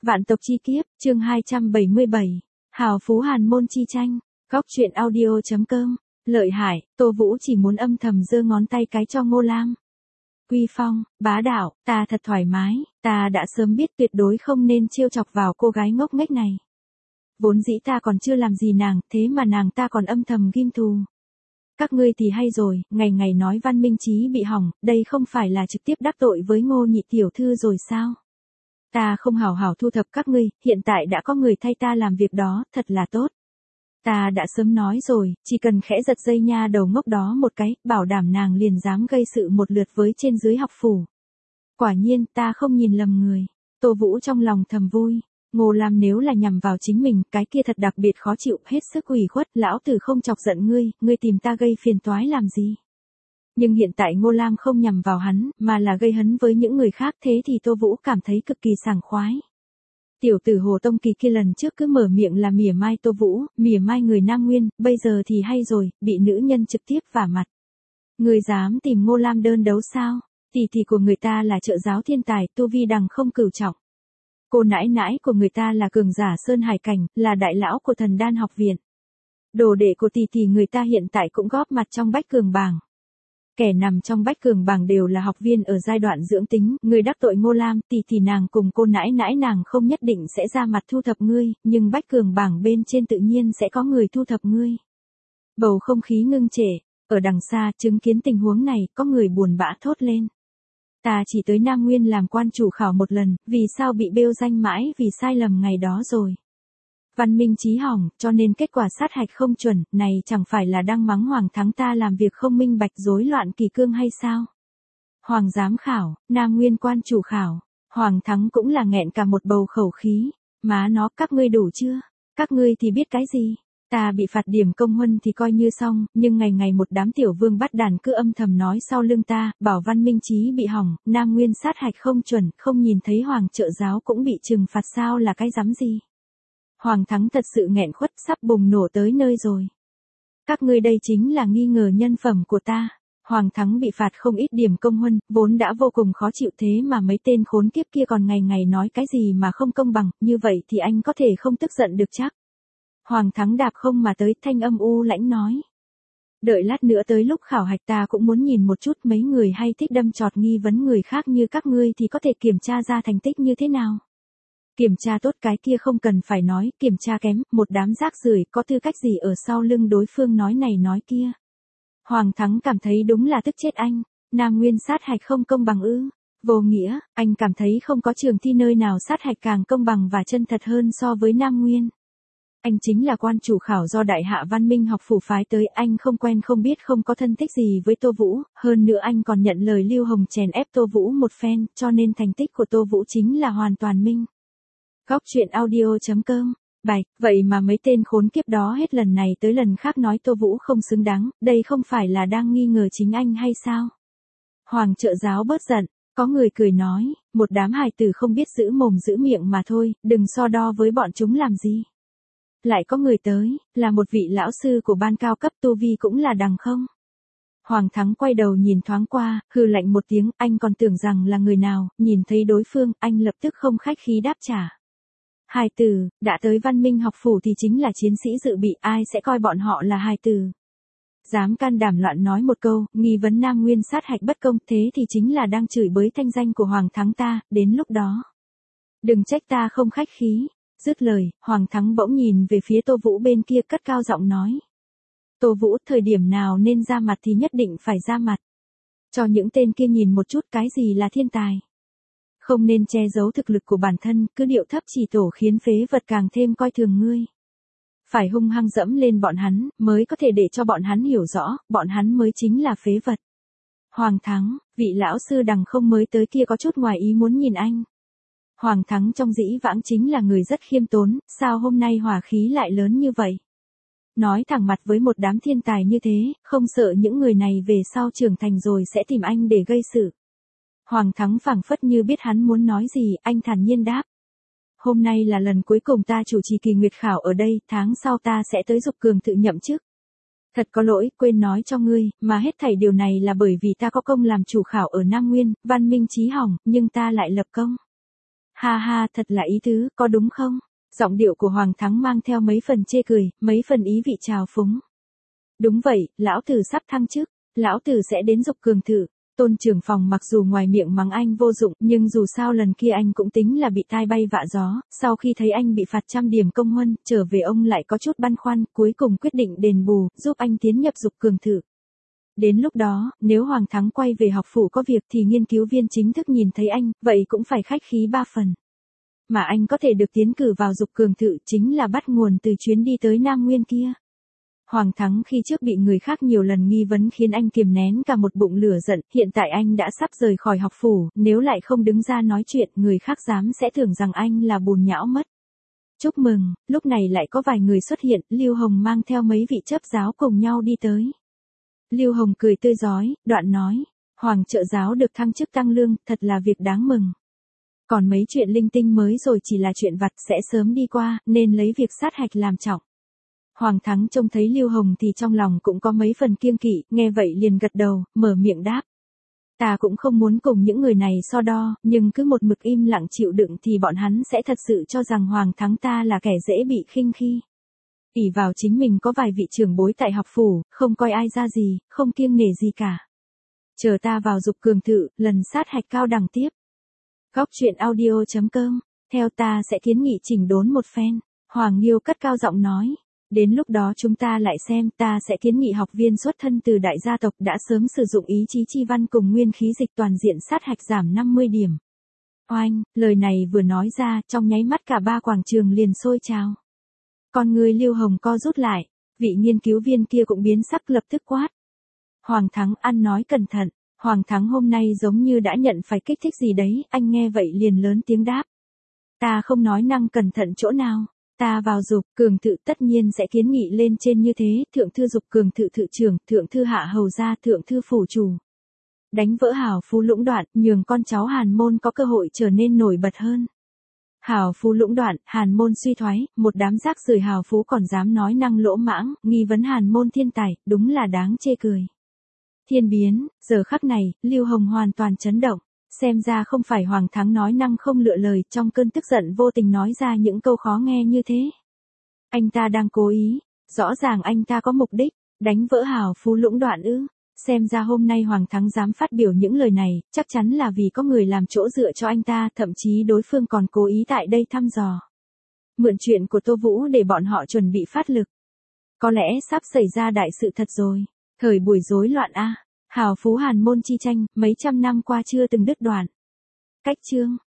Vạn tộc chi kiếp, chương 277. Hào phú hàn môn chi tranh. Góc truyện audio.com. Lợi hại, Tô Vũ chỉ muốn âm thầm giơ ngón tay cái cho Ngô Lam. Uy phong, bá đạo, ta thật thoải mái, ta đã sớm biết tuyệt đối không nên trêu chọc vào cô gái ngốc nghếch này. Vốn dĩ ta còn chưa làm gì nàng, thế mà nàng ta còn âm thầm ghim thù. Các ngươi thì hay rồi, ngày ngày nói Văn Minh Chí bị hỏng, đây không phải là trực tiếp đắc tội với Ngô nhị tiểu thư rồi sao? Ta không hảo hảo thu thập các ngươi, hiện tại đã có người thay ta làm việc đó, thật là tốt. Ta đã sớm nói rồi, chỉ cần khẽ giật dây nha đầu ngốc đó một cái, bảo đảm nàng liền dám gây sự một lượt với trên dưới học phủ. Quả nhiên, ta không nhìn lầm người. Tô Vũ trong lòng thầm vui. Ngô Lam nếu là nhằm vào chính mình, cái kia thật đặc biệt khó chịu, hết sức ủy khuất, lão tử không chọc giận ngươi tìm ta gây phiền toái làm gì. Nhưng hiện tại Ngô Lam không nhằm vào hắn, mà là gây hấn với những người khác, thế thì Tô Vũ cảm thấy cực kỳ sảng khoái. Tiểu tử Hồ Tông Kỳ kia lần trước cứ mở miệng là mỉa mai Tô Vũ, mỉa mai người Nam Nguyên, bây giờ thì hay rồi, bị nữ nhân trực tiếp vả mặt. Người dám tìm Ngô Lam đơn đấu sao? Tỷ tỷ của người ta là trợ giáo thiên tài, tu vi đằng không cửu trọng. Cô nãi nãi của người ta là cường giả Sơn Hải Cảnh, là đại lão của Thần Đan học viện. Đồ đệ của tỷ tỷ người ta hiện tại cũng góp mặt trong bách cường bảng. Kẻ nằm trong bách cường bảng đều là học viên ở giai đoạn dưỡng tính, người đắc tội Ngô Lam, tỷ tỷ nàng cùng cô nãi nãi nàng không nhất định sẽ ra mặt thu thập ngươi, nhưng bách cường bảng bên trên tự nhiên sẽ có người thu thập ngươi. Bầu không khí ngưng trệ, ở đằng xa chứng kiến tình huống này, có người buồn bã thốt lên. Ta chỉ tới Nam Nguyên làm quan chủ khảo một lần, vì sao bị bêu danh mãi vì sai lầm ngày đó rồi. Văn Minh Chí hỏng, cho nên kết quả sát hạch không chuẩn, này chẳng phải là đang mắng Hoàng Thắng ta làm việc không minh bạch rối loạn kỷ cương hay sao? Hoàng giám khảo, Nam Nguyên quan chủ khảo, Hoàng Thắng cũng là nghẹn cả một bầu khẩu khí, má nó các ngươi đủ chưa? Các ngươi thì biết cái gì? Ta bị phạt điểm công huân thì coi như xong, nhưng ngày ngày một đám tiểu vương bắt đàn cứ âm thầm nói sau lưng ta, bảo Văn Minh Chí bị hỏng, Nam Nguyên sát hạch không chuẩn, không nhìn thấy Hoàng trợ giáo cũng bị trừng phạt sao là cái rắm gì. Hoàng Thắng thật sự nghẹn khuất sắp bùng nổ tới nơi rồi. Các ngươi đây chính là nghi ngờ nhân phẩm của ta. Hoàng Thắng bị phạt không ít điểm công huân, vốn đã vô cùng khó chịu thế mà mấy tên khốn kiếp kia còn ngày ngày nói cái gì mà không công bằng, như vậy thì anh có thể không tức giận được chắc. Hoàng Thắng đạp không mà tới, thanh âm u lãnh nói. Đợi lát nữa tới lúc khảo hạch ta cũng muốn nhìn một chút mấy người hay thích đâm chọt nghi vấn người khác như các ngươi thì có thể kiểm tra ra thành tích như thế nào. Kiểm tra tốt cái kia không cần phải nói, kiểm tra kém, một đám rác rưởi có tư cách gì ở sau lưng đối phương nói này nói kia. Hoàng Thắng cảm thấy đúng là tức chết anh, Nam Nguyên sát hạch không công bằng ư. Vô nghĩa, anh cảm thấy không có trường thi nơi nào sát hạch càng công bằng và chân thật hơn so với Nam Nguyên. Anh chính là quan chủ khảo do Đại Hạ Văn Minh học phủ phái tới, anh không quen không biết không có thân thích gì với Tô Vũ, hơn nữa anh còn nhận lời Lưu Hồng chèn ép Tô Vũ một phen, cho nên thành tích của Tô Vũ chính là hoàn toàn minh. Góc truyện audio.com. Bạch, vậy mà mấy tên khốn kiếp đó hết lần này tới lần khác nói Tô Vũ không xứng đáng, đây không phải là đang nghi ngờ chính anh hay sao? Hoàng trợ giáo bớt giận, có người cười nói, một đám hài tử không biết giữ mồm giữ miệng mà thôi, đừng so đo với bọn chúng làm gì. Lại có người tới, là một vị lão sư của ban cao cấp tu vi cũng là đằng không. Hoàng Thắng quay đầu nhìn thoáng qua, hừ lạnh một tiếng, anh còn tưởng rằng là người nào, nhìn thấy đối phương, anh lập tức không khách khí đáp trả. Hài tử, đã tới Văn Minh học phủ thì chính là chiến sĩ dự bị, ai sẽ coi bọn họ là hài tử. Dám can đảm loạn nói một câu, nghi vấn Nam Nguyên sát hạch bất công, thế thì chính là đang chửi bới thanh danh của Hoàng Thắng ta, đến lúc đó. Đừng trách ta không khách khí. Dứt lời, Hoàng Thắng bỗng nhìn về phía Tô Vũ bên kia cất cao giọng nói. Tô Vũ, thời điểm nào nên ra mặt thì nhất định phải ra mặt. Cho những tên kia nhìn một chút cái gì là thiên tài. Không nên che giấu thực lực của bản thân, cứ điệu thấp chỉ tổ khiến phế vật càng thêm coi thường ngươi. Phải hung hăng dẫm lên bọn hắn, mới có thể để cho bọn hắn hiểu rõ, bọn hắn mới chính là phế vật. Hoàng Thắng, vị lão sư đằng không mới tới kia có chút ngoài ý muốn nhìn anh. Hoàng Thắng trong dĩ vãng chính là người rất khiêm tốn, sao hôm nay hỏa khí lại lớn như vậy? Nói thẳng mặt với một đám thiên tài như thế, không sợ những người này về sau trưởng thành rồi sẽ tìm anh để gây sự. Hoàng Thắng phảng phất như biết hắn muốn nói gì, anh thản nhiên đáp. Hôm nay là lần cuối cùng ta chủ trì kỳ nguyệt khảo ở đây, tháng sau ta sẽ tới Dục Cường tự nhậm chức. Thật có lỗi, quên nói cho ngươi, mà hết thảy điều này là bởi vì ta có công làm chủ khảo ở Nam Nguyên, Văn Minh Chí hỏng, nhưng ta lại lập công. Ha ha, thật là ý tứ, có đúng không? Giọng điệu của Hoàng Thắng mang theo mấy phần chê cười, mấy phần ý vị trào phúng. Đúng vậy, lão tử sắp thăng chức, lão tử sẽ đến dục cường thử. Tôn trưởng phòng mặc dù ngoài miệng mắng anh vô dụng, nhưng dù sao lần kia anh cũng tính là bị tai bay vạ gió, sau khi thấy anh bị phạt 100 điểm công huân, trở về ông lại có chút băn khoăn, cuối cùng quyết định đền bù, giúp anh tiến nhập dục cường thử. Đến lúc đó, nếu Hoàng Thắng quay về học phủ có việc thì nghiên cứu viên chính thức nhìn thấy anh, vậy cũng phải khách khí 3 phần. Mà anh có thể được tiến cử vào dục cường thự chính là bắt nguồn từ chuyến đi tới Nam Nguyên kia. Hoàng Thắng khi trước bị người khác nhiều lần nghi vấn khiến anh kiềm nén cả một bụng lửa giận, hiện tại anh đã sắp rời khỏi học phủ, nếu lại không đứng ra nói chuyện, người khác dám sẽ tưởng rằng anh là bùn nhão mất. Chúc mừng, lúc này lại có vài người xuất hiện, Lưu Hồng mang theo mấy vị chấp giáo cùng nhau đi tới. Lưu Hồng cười tươi rói, đoạn nói, Hoàng trợ giáo được thăng chức tăng lương, thật là việc đáng mừng. Còn mấy chuyện linh tinh mới rồi chỉ là chuyện vặt sẽ sớm đi qua, nên lấy việc sát hạch làm trọng. Hoàng Thắng trông thấy Lưu Hồng thì trong lòng cũng có mấy phần kiêng kỵ, nghe vậy liền gật đầu, mở miệng đáp. Ta cũng không muốn cùng những người này so đo, nhưng cứ một mực im lặng chịu đựng thì bọn hắn sẽ thật sự cho rằng Hoàng Thắng ta là kẻ dễ bị khinh khi. Ỷ vào chính mình có vài vị trưởng bối tại học phủ, không coi ai ra gì, không kiêng nể gì cả. Chờ ta vào dục cường thự, lần sát hạch cao đẳng tiếp. Góc truyện audio.com, theo ta sẽ kiến nghị chỉnh đốn một phen. Hoàng Nghiêu cất cao giọng nói. Đến lúc đó chúng ta lại xem, ta sẽ kiến nghị học viên xuất thân từ đại gia tộc đã sớm sử dụng ý chí chi văn cùng nguyên khí dịch toàn diện sát hạch giảm 50 điểm. Oanh, lời này vừa nói ra, trong nháy mắt cả ba quảng trường liền sôi trào. Con người Lưu Hồng co rút lại, vị nghiên cứu viên kia cũng biến sắc lập tức quát. Hoàng Thắng ăn nói cẩn thận, Hoàng Thắng hôm nay giống như đã nhận phải kích thích gì đấy, anh nghe vậy liền lớn tiếng đáp. Ta không nói năng cẩn thận chỗ nào. Ta vào dục cường thự tất nhiên sẽ kiến nghị lên trên như thế, thượng thư dục cường thự thự trưởng, thượng thư hạ hầu gia, thượng thư phủ chủ. Đánh vỡ hào phú lũng đoạn, nhường con cháu Hàn Môn có cơ hội trở nên nổi bật hơn. Hào phú lũng đoạn, Hàn Môn suy thoái, một đám rác rưởi hào phú còn dám nói năng lỗ mãng, nghi vấn Hàn Môn thiên tài, đúng là đáng chê cười. Thiên biến, giờ khắc này, Lưu Hồng hoàn toàn chấn động. Xem ra không phải Hoàng Thắng nói năng không lựa lời, trong cơn tức giận vô tình nói ra những câu khó nghe như thế. Anh ta đang cố ý, rõ ràng anh ta có mục đích, đánh vỡ hào phú lũng đoạn ư. Xem ra hôm nay Hoàng Thắng dám phát biểu những lời này, chắc chắn là vì có người làm chỗ dựa cho anh ta, thậm chí đối phương còn cố ý tại đây thăm dò. Mượn chuyện của Tô Vũ để bọn họ chuẩn bị phát lực. Có lẽ sắp xảy ra đại sự thật rồi. Thời buổi rối loạn a. Hào phú Hàn Môn chi tranh, mấy trăm năm qua chưa từng đứt đoạn. Cách chương